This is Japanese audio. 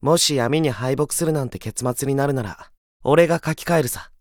もし闇に敗北するなんて結末になるなら、俺が書き換えるさ。